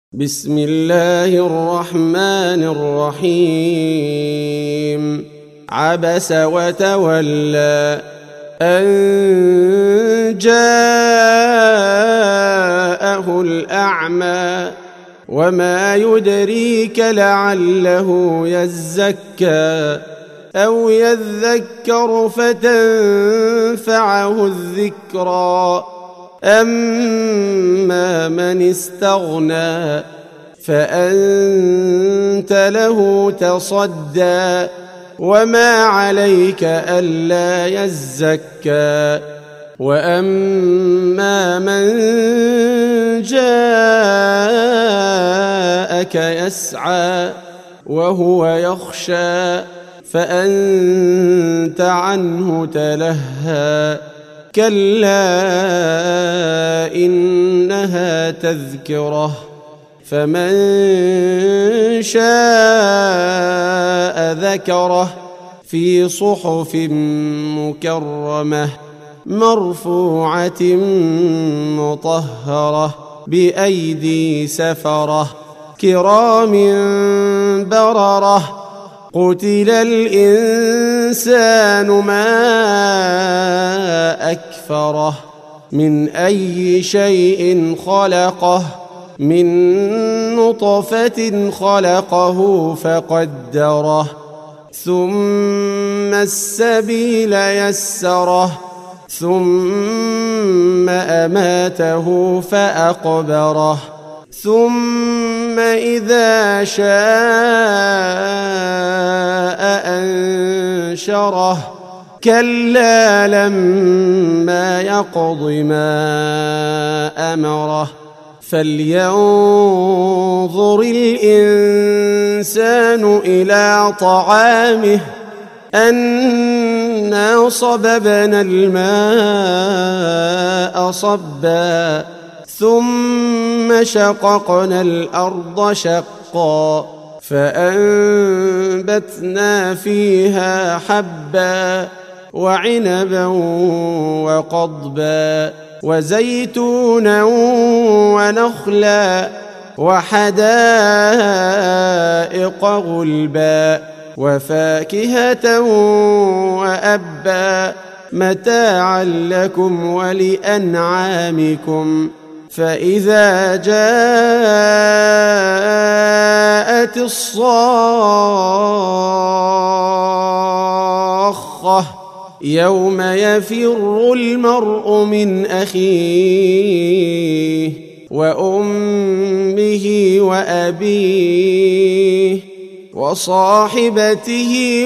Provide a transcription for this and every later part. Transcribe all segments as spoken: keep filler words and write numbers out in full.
بسم الله الرحمن الرحيم عبس وتولى أن جاءه الأعمى وما يدريك لعله يزكى أو يذكر فتنفعه الذكرى أما من استغنى فأنت له تصدى وما عليك ألا يزكى وأما من جاءك يسعى وهو يخشى فأنت عنه تلهى كلا إنها تذكرة فمن شاء ذكره في صحف مكرمة مرفوعة مطهرة بأيدي سفرة كرام بررة قتل الإنسان ما أكفره من أي شيء خلقه من نطفة خلقه فقدره ثم السبيل يسره ثم أماته فأقبره ثم إذا شاء أنشره كلا لما يقض ما أمره فلينظر الإنسان إلى طعامه أنا صببنا الماء صبا ثم شققنا الأرض شقا فأنبتنا فيها حبا وعنبا وقضبا وزيتونا ونخلا وحدائق غلبا وفاكهة وأبا متاعا لكم ولأنعامكم فإذا جاءت الصاخة يوم يفر المرء من أخيه وأمه وأبيه وصاحبته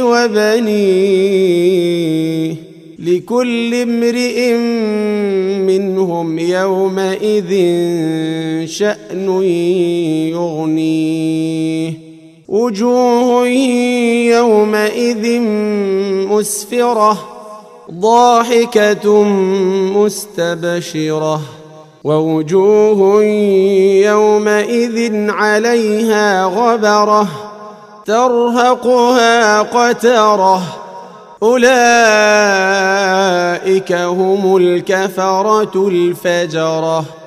وبنيه لكل امرئ منهم يومئذ شأن يغنيه وجوه يومئذ مسفرة ضاحكة مستبشرة ووجوه يومئذ عليها غبرة ترهقها قترة أولئك هم الكفرة الفجرة.